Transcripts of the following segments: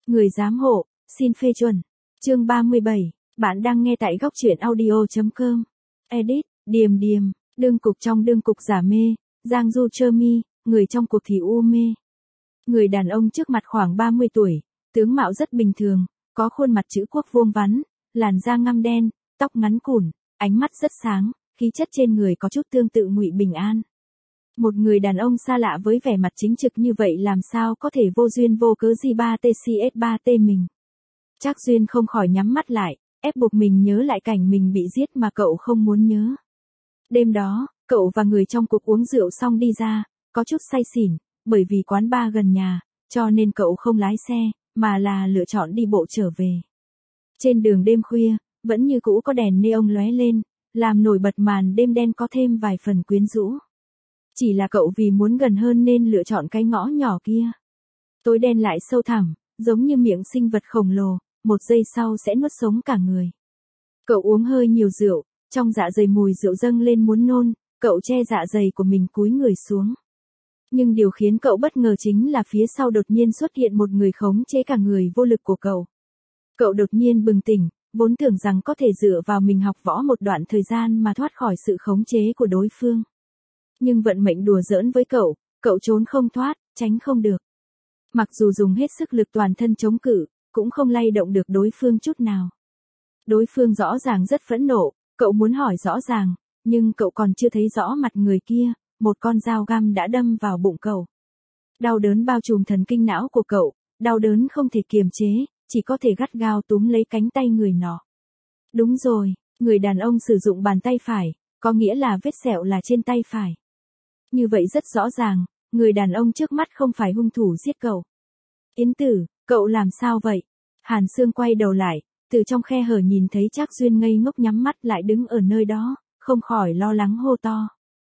Người giám hộ, xin phê chuẩn. Chương 37, bạn đang nghe tại góc truyện audio.com. Edit, Điềm Điềm, đương cục trong đương cục giả mê, Giang Du Trơ Mi, người trong cuộc thì u mê. Người đàn ông trước mặt khoảng 30 tuổi, tướng mạo rất bình thường, có khuôn mặt chữ quốc vuông vắn, làn da ngăm đen, tóc ngắn cùn, ánh mắt rất sáng, khí chất trên người có chút tương tự Ngụy Bình An. Một người đàn ông xa lạ với vẻ mặt chính trực như vậy làm sao có thể vô duyên vô cớ gì 3TCS3T mình. Trác Duyên không khỏi nhắm mắt lại, ép buộc mình nhớ lại cảnh mình bị giết mà cậu không muốn nhớ. Đêm đó, cậu và người trong cuộc uống rượu xong đi ra, có chút say xỉn, bởi vì quán bar gần nhà, cho nên cậu không lái xe, mà là lựa chọn đi bộ trở về. Trên đường đêm khuya, vẫn như cũ có đèn neon lóe lên, làm nổi bật màn đêm đen có thêm vài phần quyến rũ. Chỉ là cậu vì muốn gần hơn nên lựa chọn cái ngõ nhỏ kia. Tối đen lại sâu thẳm, giống như miệng sinh vật khổng lồ, một giây sau sẽ nuốt sống cả người. Cậu uống hơi nhiều rượu, trong dạ dày mùi rượu dâng lên muốn nôn, cậu che dạ dày của mình cúi người xuống. Nhưng điều khiến cậu bất ngờ chính là phía sau đột nhiên xuất hiện một người khống chế cả người vô lực của cậu. Cậu đột nhiên bừng tỉnh, vốn tưởng rằng có thể dựa vào mình học võ một đoạn thời gian mà thoát khỏi sự khống chế của đối phương. Nhưng vận mệnh đùa giỡn với cậu trốn không thoát, tránh không được. Mặc dù dùng hết sức lực toàn thân chống cự, cũng không lay động được đối phương chút nào. Đối phương rõ ràng rất phẫn nộ, cậu muốn hỏi rõ ràng, nhưng cậu còn chưa thấy rõ mặt người kia, một con dao găm đã đâm vào bụng cậu. Đau đớn bao trùm thần kinh não của cậu, đau đớn không thể kiềm chế, chỉ có thể gắt gao túm lấy cánh tay người nọ. Đúng rồi, người đàn ông sử dụng bàn tay phải, có nghĩa là vết sẹo là trên tay phải. Như vậy rất rõ ràng, người đàn ông trước mắt không phải hung thủ giết cậu. Yến Tử, cậu làm sao vậy? Hàn Sương quay đầu lại, từ trong khe hở nhìn thấy Trác Duyên ngây ngốc nhắm mắt lại đứng ở nơi đó, không khỏi lo lắng hô to.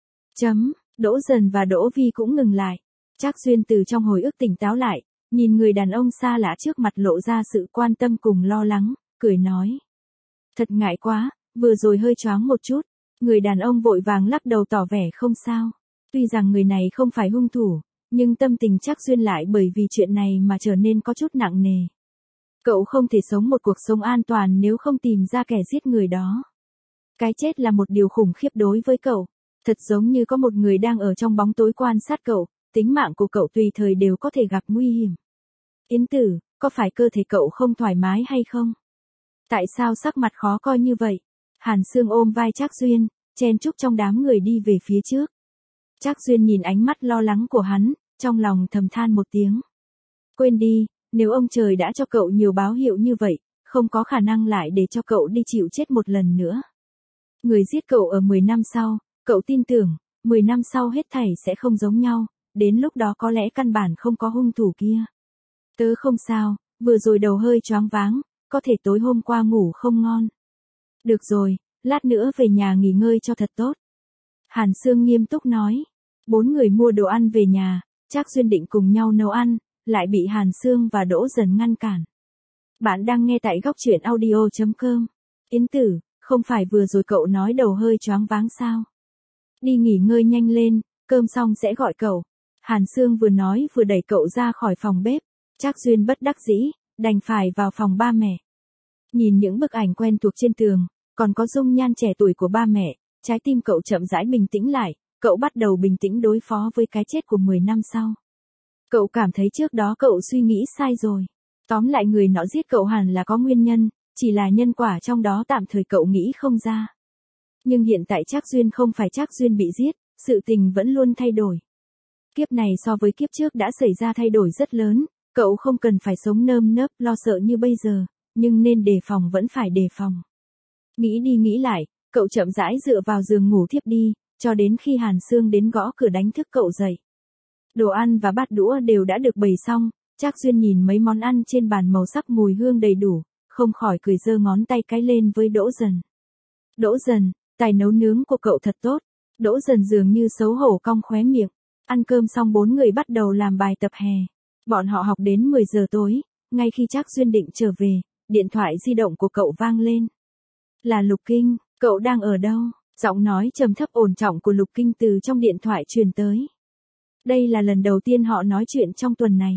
Đỗ Dần và Đỗ Vi cũng ngừng lại. Trác Duyên từ trong hồi ức tỉnh táo lại, nhìn người đàn ông xa lạ trước mặt lộ ra sự quan tâm cùng lo lắng, cười nói. Thật ngại quá, vừa rồi hơi choáng một chút. Người đàn ông vội vàng lắc đầu tỏ vẻ không sao. Tuy rằng người này không phải hung thủ, nhưng tâm tình Trác Duyên lại bởi vì chuyện này mà trở nên có chút nặng nề. Cậu không thể sống một cuộc sống an toàn nếu không tìm ra kẻ giết người đó. Cái chết là một điều khủng khiếp đối với cậu. Thật giống như có một người đang ở trong bóng tối quan sát cậu, tính mạng của cậu tùy thời đều có thể gặp nguy hiểm. Yến Tử, có phải cơ thể cậu không thoải mái hay không? Tại sao sắc mặt khó coi như vậy? Hàn Sương ôm vai Trác Duyên, chen chúc trong đám người đi về phía trước. Trác Duyên nhìn ánh mắt lo lắng của hắn, trong lòng thầm than một tiếng. Quên đi, nếu ông trời đã cho cậu nhiều báo hiệu như vậy, không có khả năng lại để cho cậu đi chịu chết một lần nữa. Người giết cậu ở 10 năm sau, cậu tin tưởng, 10 năm sau hết thảy sẽ không giống nhau, đến lúc đó có lẽ căn bản không có hung thủ kia. Tớ không sao, vừa rồi đầu hơi choáng váng, có thể tối hôm qua ngủ không ngon. Được rồi, lát nữa về nhà nghỉ ngơi cho thật tốt. Hàn Sương nghiêm túc nói. 4 người mua đồ ăn về nhà, Trác Duyên định cùng nhau nấu ăn, lại bị Hàn Sương và Đỗ Dần ngăn cản. Bạn đang nghe tại góc truyện audio.com. Yến Tử, không phải vừa rồi cậu nói đầu hơi choáng váng sao? Đi nghỉ ngơi nhanh lên, cơm xong sẽ gọi cậu. Hàn Sương vừa nói vừa đẩy cậu ra khỏi phòng bếp. Trác Duyên bất đắc dĩ, đành phải vào phòng ba mẹ. Nhìn những bức ảnh quen thuộc trên tường, còn có dung nhan trẻ tuổi của ba mẹ, trái tim cậu chậm rãi bình tĩnh lại, cậu bắt đầu bình tĩnh đối phó với cái chết của 10 năm sau. Cậu cảm thấy trước đó cậu suy nghĩ sai rồi. Tóm lại người nọ giết cậu hẳn là có nguyên nhân, chỉ là nhân quả trong đó tạm thời cậu nghĩ không ra. Nhưng hiện tại Trác Duyên không phải Trác Duyên bị giết, sự tình vẫn luôn thay đổi. Kiếp này so với kiếp trước đã xảy ra thay đổi rất lớn, cậu không cần phải sống nơm nớp lo sợ như bây giờ, nhưng nên đề phòng vẫn phải đề phòng. Nghĩ đi nghĩ lại, cậu chậm rãi dựa vào giường ngủ thiếp đi, cho đến khi Hàn Sương đến gõ cửa đánh thức cậu dậy. Đồ ăn và bát đũa đều đã được bày xong, Trác Duyên nhìn mấy món ăn trên bàn màu sắc mùi hương đầy đủ, không khỏi cười giơ ngón tay cái lên với Đỗ Dần. Đỗ Dần, tài nấu nướng của cậu thật tốt. Đỗ Dần dường như xấu hổ cong khóe miệng. Ăn cơm xong 4 người bắt đầu làm bài tập hè. Bọn họ học đến 10 giờ tối, ngay khi Trác Duyên định trở về, điện thoại di động của cậu vang lên. Là Lục Kinh, cậu đang ở đâu? Giọng nói trầm thấp ổn trọng của Lục Kinh từ trong điện thoại truyền tới. Đây là lần đầu tiên họ nói chuyện trong tuần này.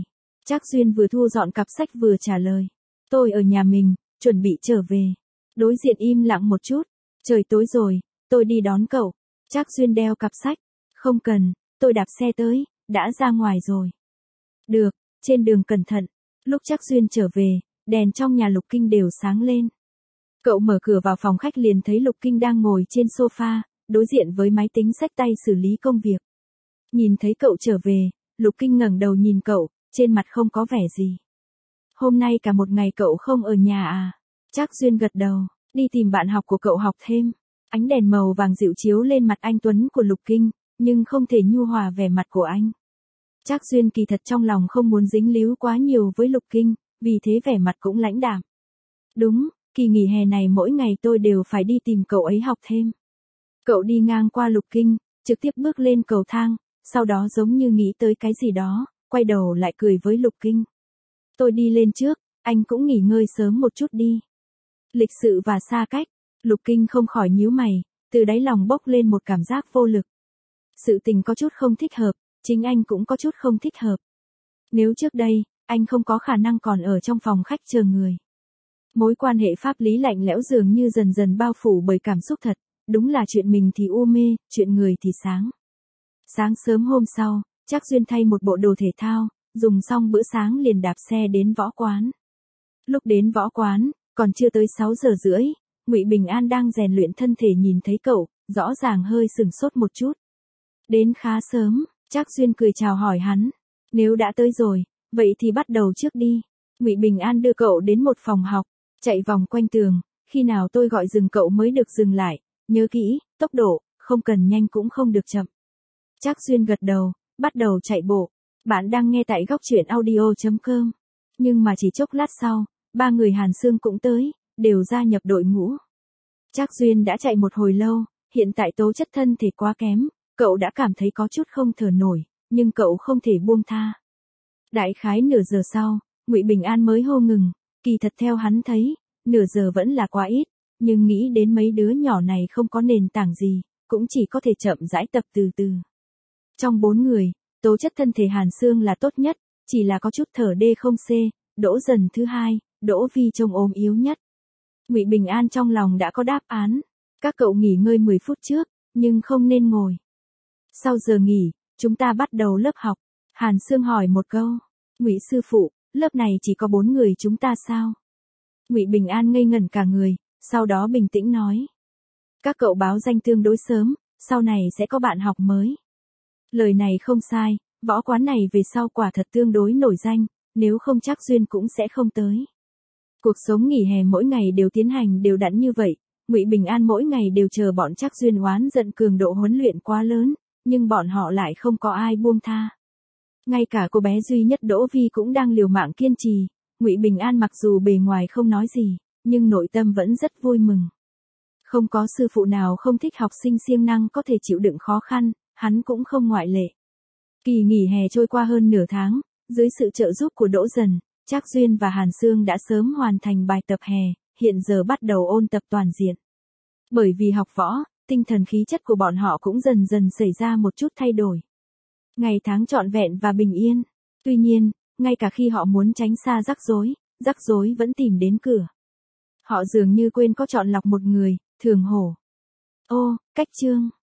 Trác Duyên vừa thu dọn cặp sách vừa trả lời. Tôi ở nhà mình, chuẩn bị trở về. Đối diện im lặng một chút. Trời tối rồi, tôi đi đón cậu. Trác Duyên đeo cặp sách. Không cần, tôi đạp xe tới, đã ra ngoài rồi. Được, trên đường cẩn thận. Lúc Trác Duyên trở về, đèn trong nhà Lục Kinh đều sáng lên. Cậu mở cửa vào phòng khách liền thấy Lục Kinh đang ngồi trên sofa, đối diện với máy tính xách tay xử lý công việc. Nhìn thấy cậu trở về, Lục Kinh ngẩng đầu nhìn cậu, trên mặt không có vẻ gì. Hôm nay cả một ngày cậu không ở nhà à? Trác Duyên gật đầu, đi tìm bạn học của cậu học thêm. Ánh đèn màu vàng dịu chiếu lên mặt anh tuấn của Lục Kinh, nhưng không thể nhu hòa vẻ mặt của anh. Trác Duyên kỳ thật trong lòng không muốn dính líu quá nhiều với Lục Kinh, vì thế vẻ mặt cũng lãnh đạm. Đúng, kỳ nghỉ hè này mỗi ngày tôi đều phải đi tìm cậu ấy học thêm. Cậu đi ngang qua Lục Kinh, trực tiếp bước lên cầu thang, sau đó giống như nghĩ tới cái gì đó, quay đầu lại cười với Lục Kinh. Tôi đi lên trước, anh cũng nghỉ ngơi sớm một chút đi. Lịch sự và xa cách, Lục Kinh không khỏi nhíu mày, từ đáy lòng bốc lên một cảm giác vô lực. Sự tình có chút không thích hợp, chính anh cũng có chút không thích hợp. Nếu trước đây, anh không có khả năng còn ở trong phòng khách chờ người. Mối quan hệ pháp lý lạnh lẽo dường như dần dần bao phủ bởi cảm xúc thật, đúng là chuyện mình thì u mê, chuyện người thì sáng. Sáng sớm hôm sau, Trác Duyên thay một bộ đồ thể thao, dùng xong bữa sáng liền đạp xe đến võ quán. Lúc đến võ quán, còn chưa tới 6 giờ rưỡi, Ngụy Bình An đang rèn luyện thân thể nhìn thấy cậu, rõ ràng hơi sửng sốt một chút. Đến khá sớm, Trác Duyên cười chào hỏi hắn. Nếu đã tới rồi, vậy thì bắt đầu trước đi. Ngụy Bình An đưa cậu đến một phòng học, chạy vòng quanh tường, khi nào tôi gọi dừng cậu mới được dừng lại, nhớ kỹ, tốc độ, không cần nhanh cũng không được chậm. Trác Duyên gật đầu, bắt đầu chạy bộ. Bạn đang nghe tại góc truyện audio.com. Nhưng mà chỉ chốc lát sau, ba người Hàn Xương cũng tới, đều gia nhập đội ngũ. Trác Duyên đã chạy một hồi lâu, hiện tại tố chất thân thể quá kém, cậu đã cảm thấy có chút không thở nổi, nhưng cậu không thể buông tha. Đại khái nửa giờ sau, Ngụy Bình An mới hô ngừng, kỳ thật theo hắn thấy, nửa giờ vẫn là quá ít, nhưng nghĩ đến mấy đứa nhỏ này không có nền tảng gì, cũng chỉ có thể chậm rãi tập từ từ. Trong 4 người, tố chất thân thể Hàn Xương là tốt nhất, chỉ là có chút thở D0C, Đỗ Dần thứ hai, Đỗ Vi trông ốm yếu nhất. Ngụy Bình An trong lòng đã có đáp án, các cậu nghỉ ngơi 10 phút trước, nhưng không nên ngồi. Sau giờ nghỉ, chúng ta bắt đầu lớp học. Hàn Xương hỏi một câu. Ngụy sư phụ, lớp này chỉ có 4 người chúng ta sao? Ngụy Bình An ngây ngẩn cả người, sau đó bình tĩnh nói. Các cậu báo danh tương đối sớm, sau này sẽ có bạn học mới. Lời này không sai, võ quán này về sau quả thật tương đối nổi danh, nếu không Trác Duyên cũng sẽ không tới. Cuộc sống nghỉ hè mỗi ngày đều tiến hành đều đặn như vậy, Ngụy Bình An mỗi ngày đều chờ bọn Trác Duyên oán giận cường độ huấn luyện quá lớn, nhưng bọn họ lại không có ai buông tha. Ngay cả cô bé duy nhất Đỗ Vi cũng đang liều mạng kiên trì, Ngụy Bình An mặc dù bề ngoài không nói gì, nhưng nội tâm vẫn rất vui mừng. Không có sư phụ nào không thích học sinh siêng năng có thể chịu đựng khó khăn, hắn cũng không ngoại lệ. Kỳ nghỉ hè trôi qua hơn nửa tháng, dưới sự trợ giúp của Đỗ Dần, Trác Duyên và Hàn Xương đã sớm hoàn thành bài tập hè, hiện giờ bắt đầu ôn tập toàn diện. Bởi vì học võ, tinh thần khí chất của bọn họ cũng dần dần xảy ra một chút thay đổi. Ngày tháng trọn vẹn và bình yên. Tuy nhiên, ngay cả khi họ muốn tránh xa rắc rối vẫn tìm đến cửa. Họ dường như quên có chọn lọc một người, Thường Hổ. Ô, cách chương.